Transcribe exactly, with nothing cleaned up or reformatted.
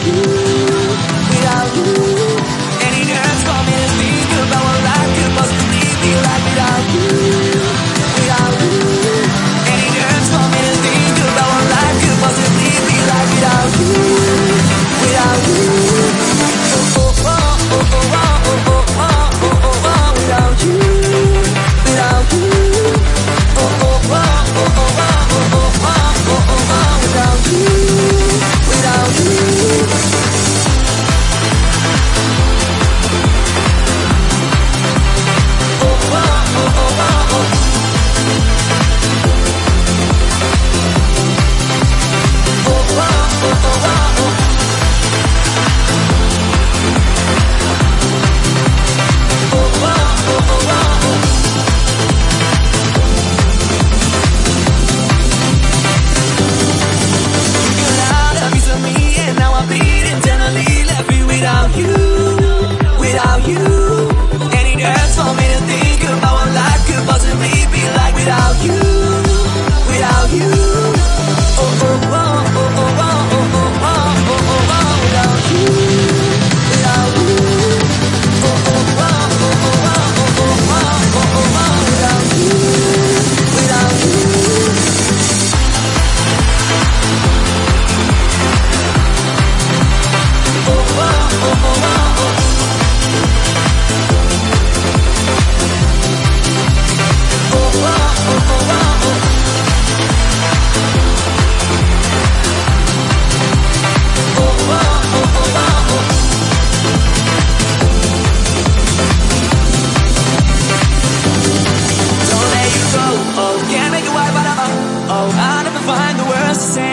you, without you. And it hurts for me to think about what life could possibly be like without you, without you. And it hurts for me to think about what life could possibly be like without you, without you. Oh, oh, oh, oh, oh, oh, oh, oh, oh, oh, oh, without you, without you. Oh, oh, oh, oh, oh, oh, oh, oh, oh, oh, oh, without you, without you. Without you, without you. And it hurts for me to think about what life could possibly be like without you, without you. Oh, oh, oh, oh, oh, oh, oh, oh, oh, oh, oh, without you, without you. Oh, oh, oh, oh, oh, oh, oh, oh, oh, oh, oh, without you, without you. Oh, oh, oh, oh, oh. Oh, can't make it right, but I'm, oh, I never find the words to say.